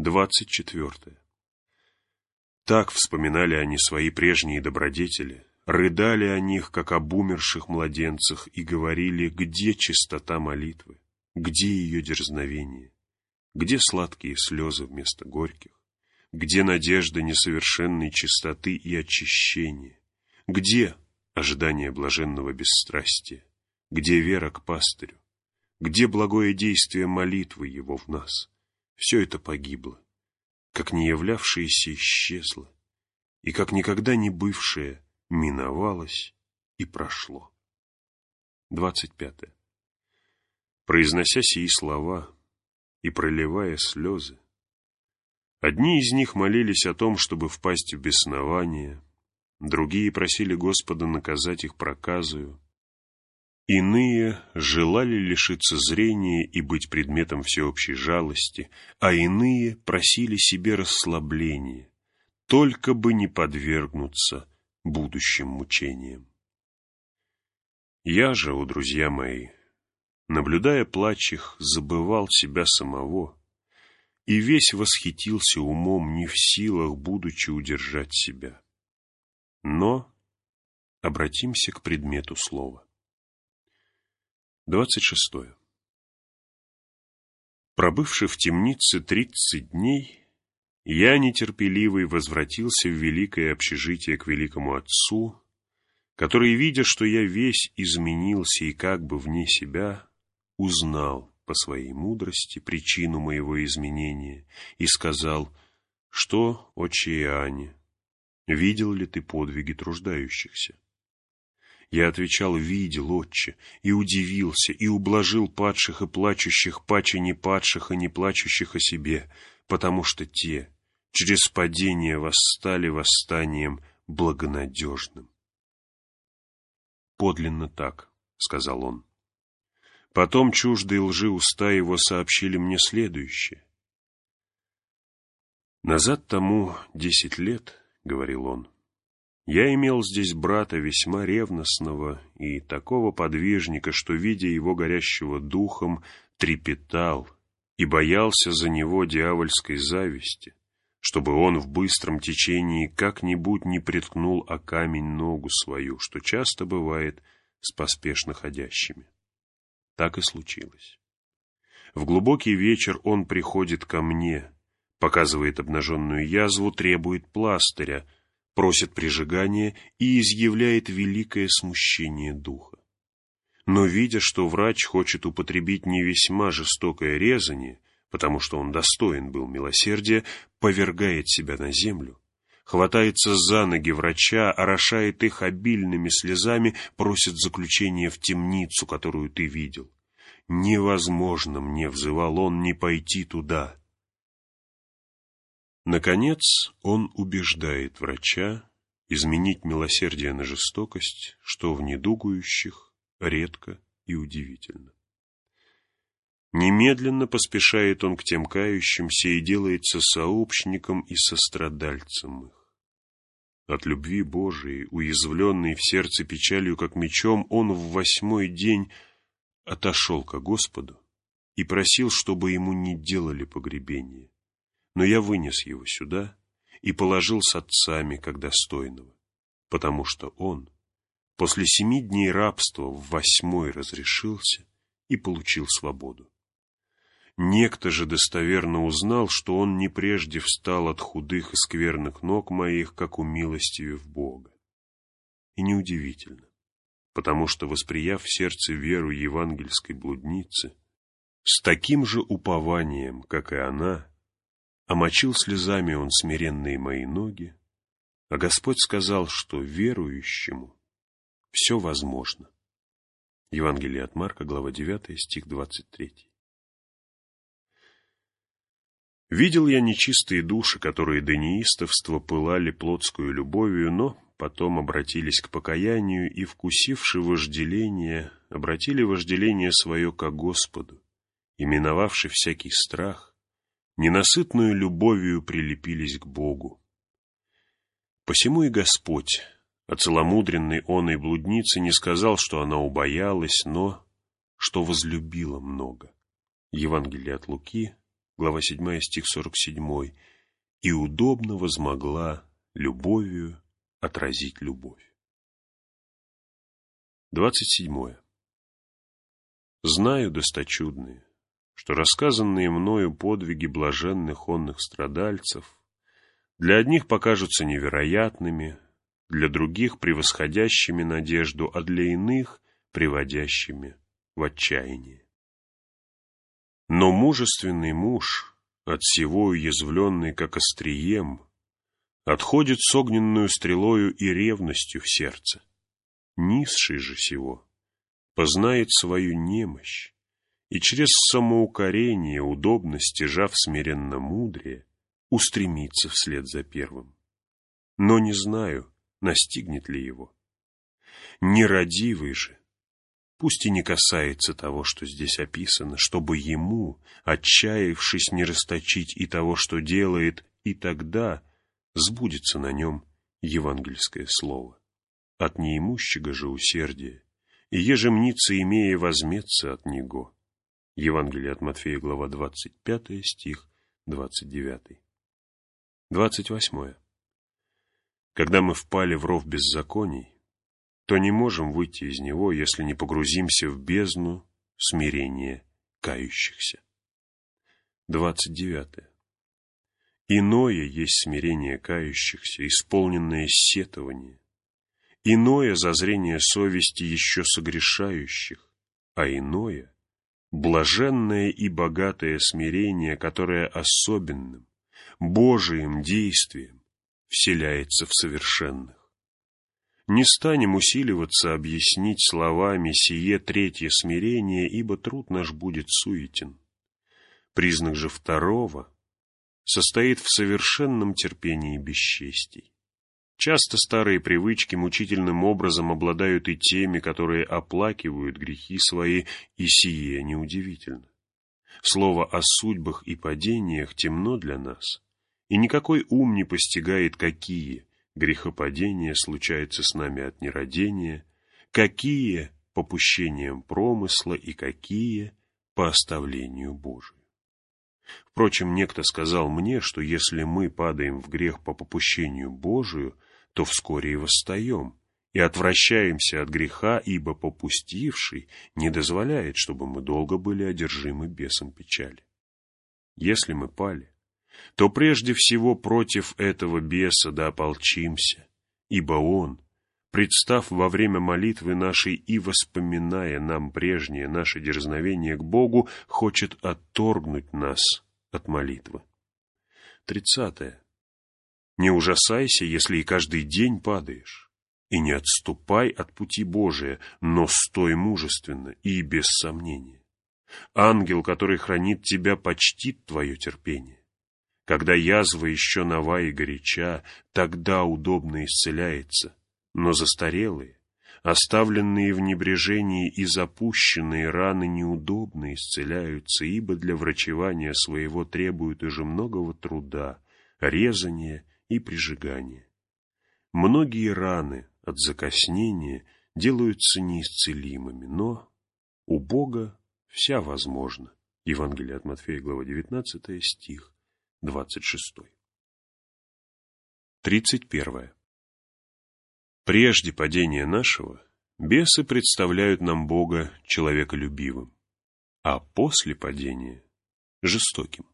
24. Так вспоминали они свои прежние добродетели, рыдали о них, как об умерших младенцах, и говорили, где чистота молитвы, где ее дерзновение, где сладкие слезы вместо горьких, где надежда несовершенной чистоты и очищения, где ожидание блаженного бесстрастия, где вера к пастырю, где благое действие молитвы его в нас. Все это погибло, как не являвшееся исчезло, и как никогда не бывшее миновалось и прошло. 25. Произнося сии слова и проливая слезы, одни из них молились о том, чтобы впасть в беснование, другие просили Господа наказать их проказою, иные желали лишиться зрения и быть предметом всеобщей жалости, а иные просили себе расслабления, только бы не подвергнуться будущим мучениям. Я же, друзья мои, наблюдая плач их, забывал себя самого и весь восхитился умом, не в силах, будучи, удержать себя. Но обратимся к предмету слова. 26. Пробывши в темнице 30 дней, я, нетерпеливый, возвратился в великое общежитие к великому Отцу, который, видя, что я весь изменился и как бы вне себя, узнал по своей мудрости причину моего изменения и сказал: «Что, отче Иоанне, видел ли ты подвиги труждающихся?» Я отвечал: «Видел, отче, и удивился, и ублажил падших и плачущих, паче не падших и не плачущих о себе, потому что те через падение восстали восстанием благонадежным». «Подлинно так», — сказал он. Потом чуждые лжи уста его сообщили мне следующее. «Назад тому 10 лет, — говорил он, — я имел здесь брата весьма ревностного и такого подвижника, что, видя его горящего духом, трепетал и боялся за него дьявольской зависти, чтобы он в быстром течении как-нибудь не приткнул о камень ногу свою, что часто бывает с поспешно ходящими. Так и случилось. В глубокий вечер он приходит ко мне, показывает обнаженную язву, требует пластыря, просит прижигания и изъявляет великое смущение духа. Но, видя, что врач хочет употребить не весьма жестокое резание, потому что он достоин был милосердия, повергает себя на землю, хватается за ноги врача, орошает их обильными слезами, просит заключения в темницу, которую ты видел. «Невозможно мне, — взывал он, — не пойти туда». Наконец он убеждает врача изменить милосердие на жестокость, что в недугующих редко и удивительно. Немедленно поспешает он к тем кающимся и делается сообщником и сострадальцем их. От любви Божией, уязвленный в сердце печалью, как мечом, он в 8-й день отошел ко Господу и просил, чтобы ему не делали погребения. Но я вынес его сюда и положил с отцами, как достойного, потому что он после 7 дней рабства в 8-й разрешился и получил свободу. Некто же достоверно узнал, что он не прежде встал от худых и скверных ног моих, как умилостивив Бога. И неудивительно, потому что, восприяв в сердце веру евангельской блудницы, с таким же упованием, как и она, омочил слезами он смиренные мои ноги, а Господь сказал, что верующему все возможно. Евангелие от Марка, глава 9, стих 23. Видел я нечистые души, которые до неистовства пылали плотскую любовью, но потом обратились к покаянию и, вкусивши вожделение, обратили вожделение свое ко Господу, и, миновавши всякий страх, ненасытную любовью прилепились к Богу. Посему и Господь, о целомудренной оной блуднице, не сказал, что она убоялась, но что возлюбила много. Евангелие от Луки, глава 7, стих 47, и удобно возмогла любовью отразить любовь. 27. Знаю, досточудные, что рассказанные мною подвиги блаженных онных страдальцев для одних покажутся невероятными, для других превосходящими надежду, а для иных приводящими в отчаяние. Но мужественный муж, от сего уязвленный как острием, отходит с огненную стрелою и ревностью в сердце. Низший же сего познает свою немощь, и через самоукорение, удобно стяжав смиренно мудрее, устремится вслед за первым. Но не знаю, настигнет ли его. Нерадивый же, пусть и не касается того, что здесь описано, чтобы ему, отчаявшись, не расточить и того, что делает, и тогда сбудется на нем евангельское слово. От неимущего же усердия, и еже мнится, имея, возьмется от него. Евангелие от Матфея, глава 25, стих 29. 28. Когда мы впали в ров беззаконий, то не можем выйти из него, если не погрузимся в бездну смирения кающихся. 29. Иное есть смирение кающихся, исполненное сетование. Иное зазрение совести еще согрешающих, а иное блаженное и богатое смирение, которое особенным, Божиим действием вселяется в совершенных. Не станем усиливаться объяснить словами сие третье смирение, ибо труд наш будет суетен. Признак же второго состоит в совершенном терпении бесчестий. Часто старые привычки мучительным образом обладают и теми, которые оплакивают грехи свои, и сие неудивительно. Слово о судьбах и падениях темно для нас, и никакой ум не постигает, какие грехопадения случаются с нами от нерадения, какие по попущениям промысла и какие по оставлению Божию. Впрочем, некто сказал мне, что если мы падаем в грех по попущению Божию, то вскоре и восстаем, и отвращаемся от греха, ибо попустивший не дозволяет, чтобы мы долго были одержимы бесом печали. Если мы пали, то прежде всего против этого беса да ополчимся, ибо он, представ во время молитвы нашей и воспоминая нам прежнее наше дерзновение к Богу, хочет отторгнуть нас от молитвы. 30. Не ужасайся, если и каждый день падаешь, и не отступай от пути Божия, но стой мужественно и без сомнения. Ангел, который хранит тебя, почтит твое терпение. Когда язва еще нова и горяча, тогда удобно исцеляется, но застарелые, оставленные в небрежении и запущенные раны неудобно исцеляются, ибо для врачевания своего требуют уже многого труда, резания и прижигания. Многие раны от закоснения делаются неисцелимыми, но у Бога вся возможна. Евангелие от Матфея, глава 19, стих 26. 31. Прежде падения нашего бесы представляют нам Бога человеколюбивым, а после падения – жестоким.